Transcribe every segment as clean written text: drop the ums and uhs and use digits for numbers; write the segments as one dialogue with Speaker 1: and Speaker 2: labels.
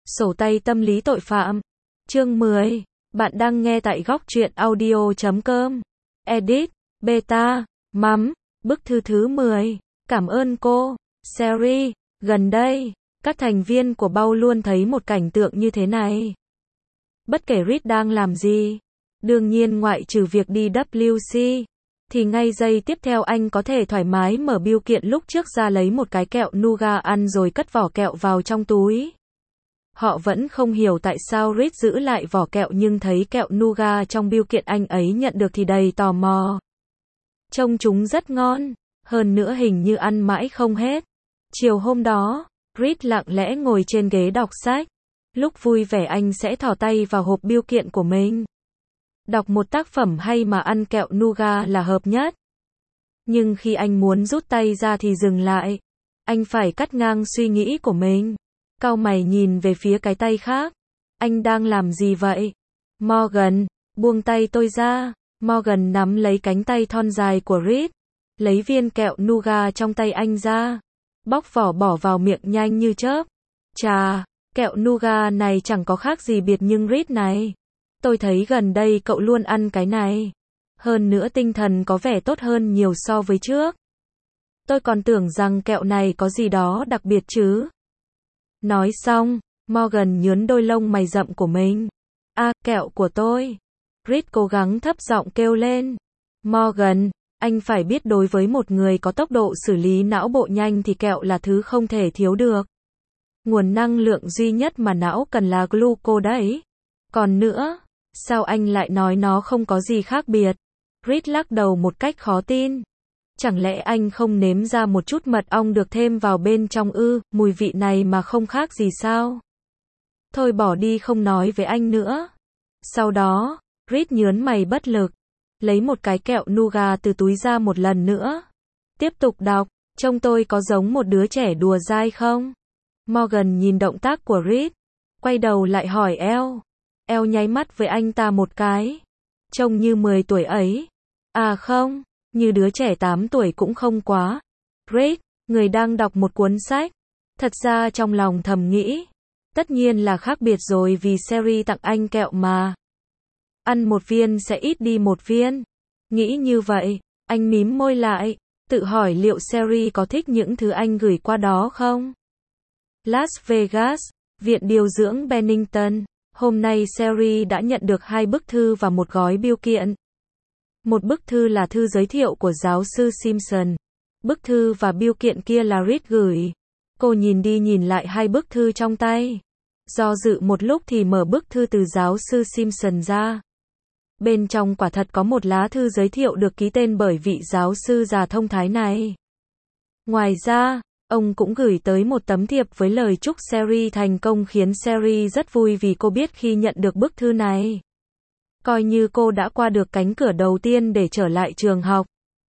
Speaker 1: Sổ tay tâm lý tội phạm. Chương 10. Bạn đang nghe tại góc truyện audio.com. Edit. Beta. Mắm. Bức thư thứ 10. Cảm ơn cô. Sherry. Gần đây, các thành viên của Bao luôn thấy một cảnh tượng như thế này. Bất kể Reed đang làm gì, đương nhiên ngoại trừ việc đi WC, thì ngay giây tiếp theo anh có thể thoải mái mở bưu kiện lúc trước ra lấy một cái kẹo nougat ăn rồi cất vỏ kẹo vào trong túi. Họ vẫn không hiểu tại sao Reed giữ lại vỏ kẹo nhưng thấy kẹo nougat trong bưu kiện anh ấy nhận được thì đầy tò mò. Trông chúng rất ngon, hơn nữa hình như ăn mãi không hết. Chiều hôm đó, Reed lặng lẽ ngồi trên ghế đọc sách. Lúc vui vẻ anh sẽ thò tay vào hộp bưu kiện của mình. Đọc một tác phẩm hay mà ăn kẹo nougat là hợp nhất. Nhưng khi anh muốn rút tay ra thì dừng lại. Anh phải cắt ngang suy nghĩ của mình. Cau mày nhìn về phía cái tay khác. Anh đang làm gì vậy? Morgan, buông tay tôi ra. Morgan nắm lấy cánh tay thon dài của Reed. Lấy viên kẹo nougat trong tay anh ra. Bóc vỏ bỏ vào miệng nhanh như chớp. Chà, kẹo nougat này chẳng có khác gì biệt nhưng Reed này. Tôi thấy gần đây cậu luôn ăn cái này. Hơn nữa tinh thần có vẻ tốt hơn nhiều so với trước. Tôi còn tưởng rằng kẹo này có gì đó đặc biệt chứ. Nói xong, Morgan nhướn đôi lông mày rậm của mình. Kẹo của tôi. Reed cố gắng thấp giọng kêu lên. Morgan, anh phải biết đối với một người có tốc độ xử lý não bộ nhanh thì kẹo là thứ không thể thiếu được. Nguồn năng lượng duy nhất mà não cần là glucose đấy. Còn nữa, sao anh lại nói nó không có gì khác biệt? Reed lắc đầu một cách khó tin. Chẳng lẽ anh không nếm ra một chút mật ong được thêm vào bên trong ư? Mùi vị này mà không khác gì sao? Thôi bỏ đi không nói với anh nữa. Sau đó, Reed nhớn mày bất lực. Lấy một cái kẹo nougat từ túi ra một lần nữa. Tiếp tục đọc. Trông tôi có giống một đứa trẻ đùa dai không? Morgan nhìn động tác của Reed. Quay đầu lại hỏi Elle. Elle nháy mắt với anh ta một cái. Trông như 10 tuổi ấy. Không, như đứa trẻ 8 tuổi cũng không quá. Reed, người đang đọc một cuốn sách. Thật ra trong lòng thầm nghĩ. Tất nhiên là khác biệt rồi vì Sherry tặng anh kẹo mà. Ăn một viên sẽ ít đi một viên. Nghĩ như vậy, anh mím môi lại. Tự hỏi liệu Sherry có thích những thứ anh gửi qua đó không? Las Vegas, Viện Điều dưỡng Bennington. Hôm nay Sherry đã nhận được 2 bức thư và một gói bưu kiện. Một bức thư là thư giới thiệu của giáo sư Simpson. Bức thư và bưu kiện kia là Reed gửi. Cô nhìn đi nhìn lại 2 bức thư trong tay. Do dự một lúc thì mở bức thư từ giáo sư Simpson ra. Bên trong quả thật có một lá thư giới thiệu được ký tên bởi vị giáo sư già thông thái này. Ngoài ra, ông cũng gửi tới một tấm thiệp với lời chúc Sherry thành công khiến Sherry rất vui vì cô biết khi nhận được bức thư này. Coi như cô đã qua được cánh cửa đầu tiên để trở lại trường học.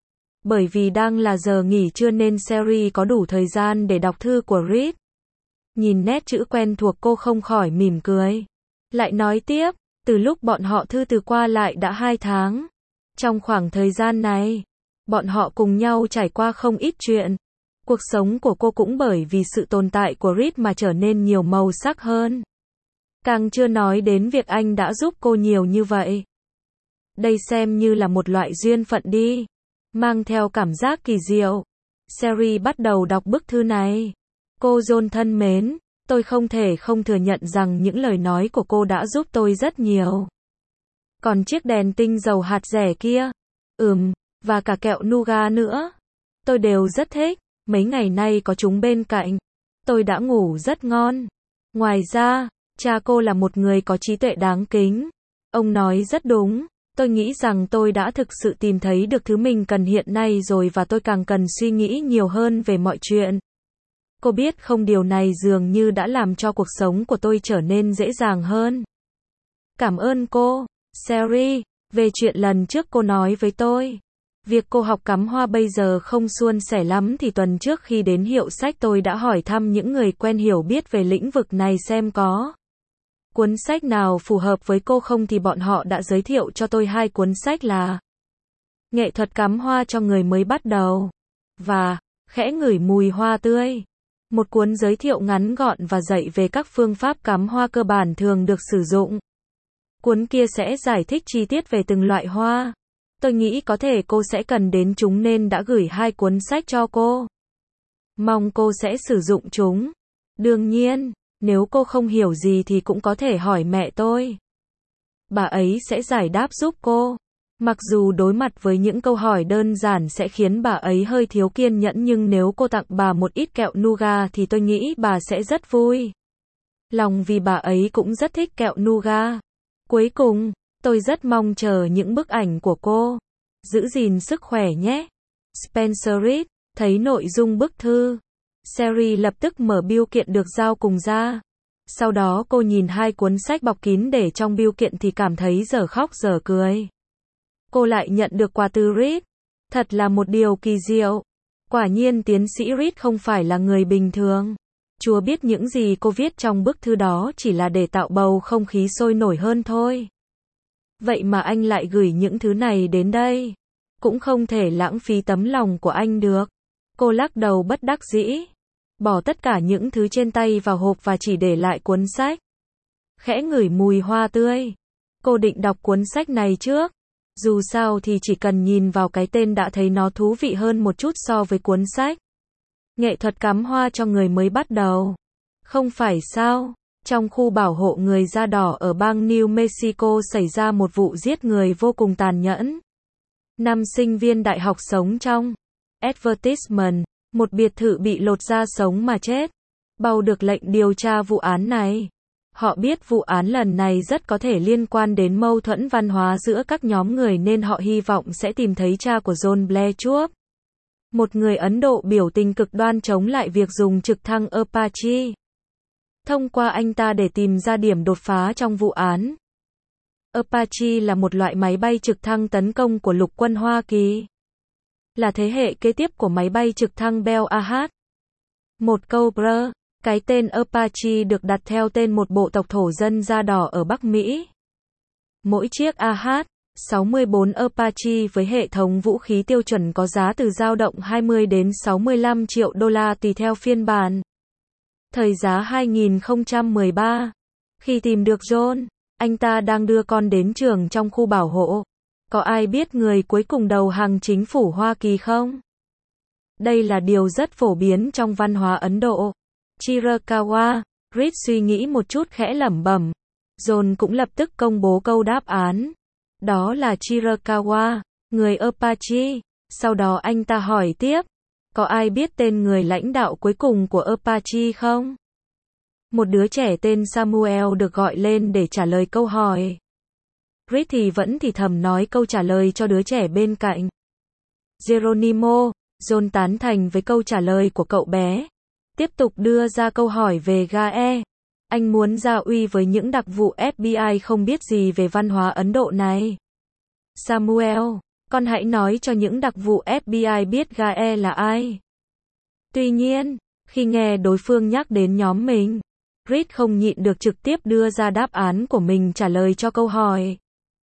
Speaker 1: Bởi vì đang là giờ nghỉ trưa nên Sherry có đủ thời gian để đọc thư của Reed. Nhìn nét chữ quen thuộc cô không khỏi mỉm cười. Lại nói tiếp, từ lúc bọn họ thư từ qua lại đã 2 tháng. Trong khoảng thời gian này, bọn họ cùng nhau trải qua không ít chuyện. Cuộc sống của cô cũng bởi vì sự tồn tại của Reed mà trở nên nhiều màu sắc hơn. Càng chưa nói đến việc anh đã giúp cô nhiều như vậy. Đây xem như là một loại duyên phận đi. Mang theo cảm giác kỳ diệu. Sherry bắt đầu đọc bức thư này. Cô John thân mến, tôi không thể không thừa nhận rằng những lời nói của cô đã giúp tôi rất nhiều. Còn chiếc đèn tinh dầu hạt rẻ kia, và cả kẹo nougat nữa, tôi đều rất thích. Mấy ngày nay có chúng bên cạnh, tôi đã ngủ rất ngon. Ngoài ra, cha cô là một người có trí tuệ đáng kính. Ông nói rất đúng, tôi nghĩ rằng tôi đã thực sự tìm thấy được thứ mình cần hiện nay rồi và tôi càng cần suy nghĩ nhiều hơn về mọi chuyện. Cô biết không, điều này dường như đã làm cho cuộc sống của tôi trở nên dễ dàng hơn. Cảm ơn cô, Sherry, về chuyện lần trước cô nói với tôi. Việc cô học cắm hoa bây giờ không suôn sẻ lắm thì tuần trước khi đến hiệu sách tôi đã hỏi thăm những người quen hiểu biết về lĩnh vực này xem có cuốn sách nào phù hợp với cô không thì bọn họ đã giới thiệu cho tôi 2 cuốn sách là Nghệ thuật cắm hoa cho người mới bắt đầu và Khẽ ngửi mùi hoa tươi. Một cuốn giới thiệu ngắn gọn và dạy về các phương pháp cắm hoa cơ bản thường được sử dụng. Cuốn kia sẽ giải thích chi tiết về từng loại hoa. Tôi nghĩ có thể cô sẽ cần đến chúng nên đã gửi 2 cuốn sách cho cô. Mong cô sẽ sử dụng chúng. Đương nhiên, nếu cô không hiểu gì thì cũng có thể hỏi mẹ tôi. Bà ấy sẽ giải đáp giúp cô. Mặc dù đối mặt với những câu hỏi đơn giản sẽ khiến bà ấy hơi thiếu kiên nhẫn nhưng nếu cô tặng bà một ít kẹo nougat thì tôi nghĩ bà sẽ rất vui. Lòng vì bà ấy cũng rất thích kẹo nougat. Cuối cùng, tôi rất mong chờ những bức ảnh của cô. Giữ gìn sức khỏe nhé. Spencer Reed, thấy nội dung bức thư. Sherry lập tức mở bưu kiện được giao cùng ra. Sau đó cô nhìn 2 cuốn sách bọc kín để trong bưu kiện thì cảm thấy dở khóc dở cười. Cô lại nhận được quà từ Reed. Thật là một điều kỳ diệu. Quả nhiên tiến sĩ Reed không phải là người bình thường. Chúa biết những gì cô viết trong bức thư đó chỉ là để tạo bầu không khí sôi nổi hơn thôi. Vậy mà anh lại gửi những thứ này đến đây. Cũng không thể lãng phí tấm lòng của anh được. Cô lắc đầu bất đắc dĩ. Bỏ tất cả những thứ trên tay vào hộp và chỉ để lại cuốn sách. Khẽ ngửi mùi hoa tươi. Cô định đọc cuốn sách này trước. Dù sao thì chỉ cần nhìn vào cái tên đã thấy nó thú vị hơn một chút so với cuốn sách. Nghệ thuật cắm hoa cho người mới bắt đầu. Không phải sao? Trong khu bảo hộ người da đỏ ở bang New Mexico xảy ra một vụ giết người vô cùng tàn nhẫn. 5 sinh viên đại học sống trong advertisement, một biệt thự bị lột da sống mà chết. Bầu được lệnh điều tra vụ án này. Họ biết vụ án lần này rất có thể liên quan đến mâu thuẫn văn hóa giữa các nhóm người nên họ hy vọng sẽ tìm thấy cha của John Blechup. Một người Ấn Độ biểu tình cực đoan chống lại việc dùng trực thăng Apache. Thông qua anh ta để tìm ra điểm đột phá trong vụ án. Apache là một loại máy bay trực thăng tấn công của lục quân Hoa Kỳ. Là thế hệ kế tiếp của máy bay trực thăng Bell AH. Một Cobra. Cái tên Apache được đặt theo tên một bộ tộc thổ dân da đỏ ở Bắc Mỹ. Mỗi chiếc AH-64 Apache với hệ thống vũ khí tiêu chuẩn có giá từ dao động 20 đến 65 triệu đô la tùy theo phiên bản. Thời giá 2013. Khi tìm được John, anh ta đang đưa con đến trường trong khu bảo hộ. Có ai biết người cuối cùng đầu hàng chính phủ Hoa Kỳ không? Đây là điều rất phổ biến trong văn hóa Ấn Độ. Chirakawa, Reed suy nghĩ một chút khẽ lẩm bẩm. John cũng lập tức công bố câu đáp án. Đó là Chirakawa, người Apache. Sau đó anh ta hỏi tiếp. Có ai biết tên người lãnh đạo cuối cùng của Apache không? Một đứa trẻ tên Samuel được gọi lên để trả lời câu hỏi. Reed thì vẫn thì thầm nói câu trả lời cho đứa trẻ bên cạnh. Geronimo, John tán thành với câu trả lời của cậu bé. Tiếp tục đưa ra câu hỏi về GAE. Anh muốn ra uy với những đặc vụ FBI không biết gì về văn hóa Ấn Độ này. Samuel, con hãy nói cho những đặc vụ FBI biết GAE là ai. Tuy nhiên, khi nghe đối phương nhắc đến nhóm mình, Reed không nhịn được trực tiếp đưa ra đáp án của mình trả lời cho câu hỏi.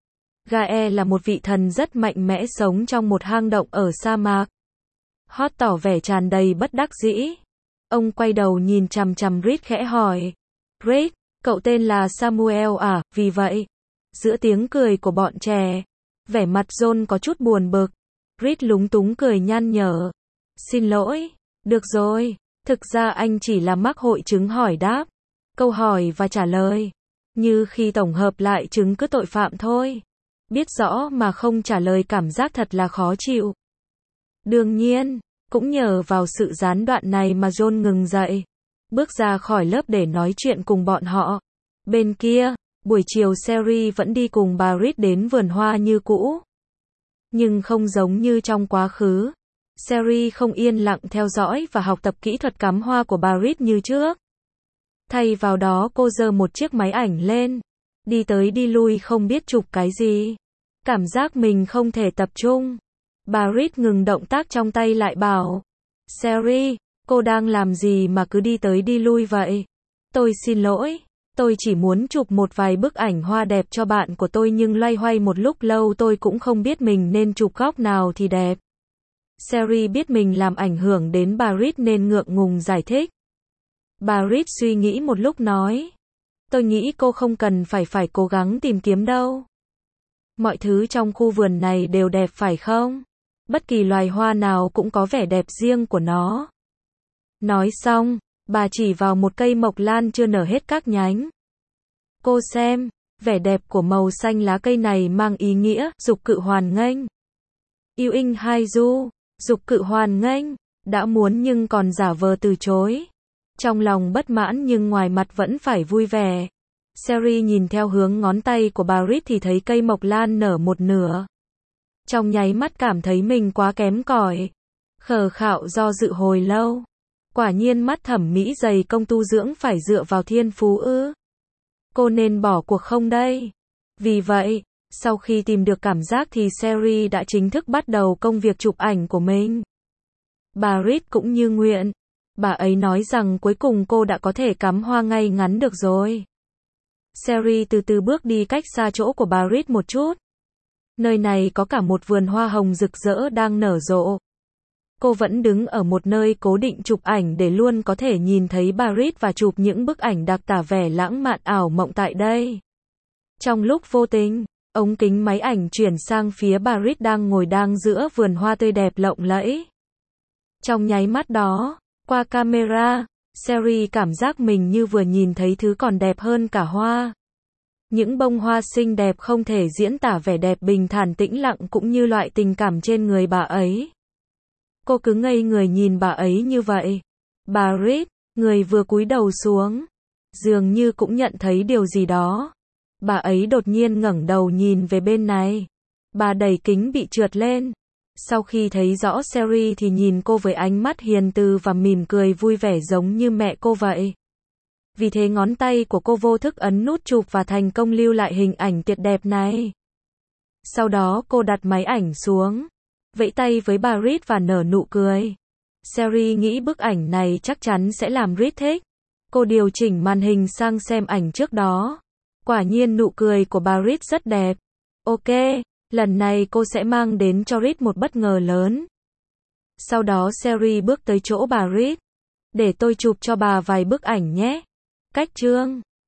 Speaker 1: GAE là một vị thần rất mạnh mẽ sống trong một hang động ở sa mạc. Hot tỏ vẻ tràn đầy bất đắc dĩ. Ông quay đầu nhìn chằm chằm Reed khẽ hỏi. Reed, cậu tên là Samuel à, vì vậy. Giữa tiếng cười của bọn trẻ, vẻ mặt John có chút buồn bực. Reed lúng túng cười nhăn nhở. Xin lỗi, được rồi, thực ra anh chỉ là mắc hội chứng hỏi đáp. Câu hỏi và trả lời. Như khi tổng hợp lại chứng cứ tội phạm thôi. Biết rõ mà không trả lời cảm giác thật là khó chịu. Đương nhiên, cũng nhờ vào sự gián đoạn này mà John ngừng dậy. Bước ra khỏi lớp để nói chuyện cùng bọn họ. Bên kia, buổi chiều Sherry vẫn đi cùng bà Reed đến vườn hoa như cũ. Nhưng không giống như trong quá khứ. Sherry không yên lặng theo dõi và học tập kỹ thuật cắm hoa của bà Reed như trước. Thay vào đó cô giơ một chiếc máy ảnh lên. Đi tới đi lui không biết chụp cái gì. Cảm giác mình không thể tập trung. Bà Reed ngừng động tác trong tay lại bảo. Sherry, cô đang làm gì mà cứ đi tới đi lui vậy? Tôi xin lỗi. Tôi chỉ muốn chụp một vài bức ảnh hoa đẹp cho bạn của tôi nhưng loay hoay một lúc lâu tôi cũng không biết mình nên chụp góc nào thì đẹp. Sherry biết mình làm ảnh hưởng đến bà Reed nên ngượng ngùng giải thích. Bà Reed suy nghĩ một lúc nói. Tôi nghĩ cô không cần phải cố gắng tìm kiếm đâu. Mọi thứ trong khu vườn này đều đẹp phải không? Bất kỳ loài hoa nào cũng có vẻ đẹp riêng của nó. Nói xong, bà chỉ vào một cây mộc lan chưa nở hết các nhánh. Cô xem, vẻ đẹp của màu xanh lá cây này mang ý nghĩa, dục cự hoan nghênh. Yêu inh hai du, dục cự hoan nghênh, đã muốn nhưng còn giả vờ từ chối. Trong lòng bất mãn nhưng ngoài mặt vẫn phải vui vẻ. Sherry nhìn theo hướng ngón tay của bà Reed thì thấy cây mộc lan nở một nửa. Trong nháy mắt cảm thấy mình quá kém cỏi. Khờ khạo do dự hồi lâu. Quả nhiên mắt thẩm mỹ dày công tu dưỡng phải dựa vào thiên phú ư? Cô nên bỏ cuộc không đây? Vì vậy, sau khi tìm được cảm giác thì Sherry đã chính thức bắt đầu công việc chụp ảnh của mình. Bà Reed cũng như nguyện. Bà ấy nói rằng cuối cùng cô đã có thể cắm hoa ngay ngắn được rồi. Sherry từ từ bước đi cách xa chỗ của bà Reed một chút. Nơi này có cả một vườn hoa hồng rực rỡ đang nở rộ. Cô vẫn đứng ở một nơi cố định chụp ảnh để luôn có thể nhìn thấy bà Reed và chụp những bức ảnh đặc tả vẻ lãng mạn ảo mộng tại đây. Trong lúc vô tình, ống kính máy ảnh chuyển sang phía bà Reed đang giữa vườn hoa tươi đẹp lộng lẫy. Trong nháy mắt đó, qua camera, Sherry cảm giác mình như vừa nhìn thấy thứ còn đẹp hơn cả hoa. Những bông hoa xinh đẹp không thể diễn tả vẻ đẹp bình thản tĩnh lặng cũng như loại tình cảm trên người bà ấy. Cô cứ ngây người nhìn bà ấy như vậy. Bà Reed, người vừa cúi đầu xuống, dường như cũng nhận thấy điều gì đó. Bà ấy đột nhiên ngẩng đầu nhìn về bên này. Bà đẩy kính bị trượt lên. Sau khi thấy rõ Sherry thì nhìn cô với ánh mắt hiền từ và mỉm cười vui vẻ giống như mẹ cô vậy. Vì thế ngón tay của cô vô thức ấn nút chụp và thành công lưu lại hình ảnh tuyệt đẹp này. Sau đó cô đặt máy ảnh xuống, vẫy tay với bà Reed và nở nụ cười. Sherry nghĩ bức ảnh này chắc chắn sẽ làm Reed thích. Cô điều chỉnh màn hình sang xem ảnh trước đó. Quả nhiên nụ cười của bà Reed rất đẹp. Ok, lần này cô sẽ mang đến cho Reed một bất ngờ lớn. Sau đó Sherry bước tới chỗ bà Reed. Để tôi chụp cho bà vài bức ảnh nhé. Cách chương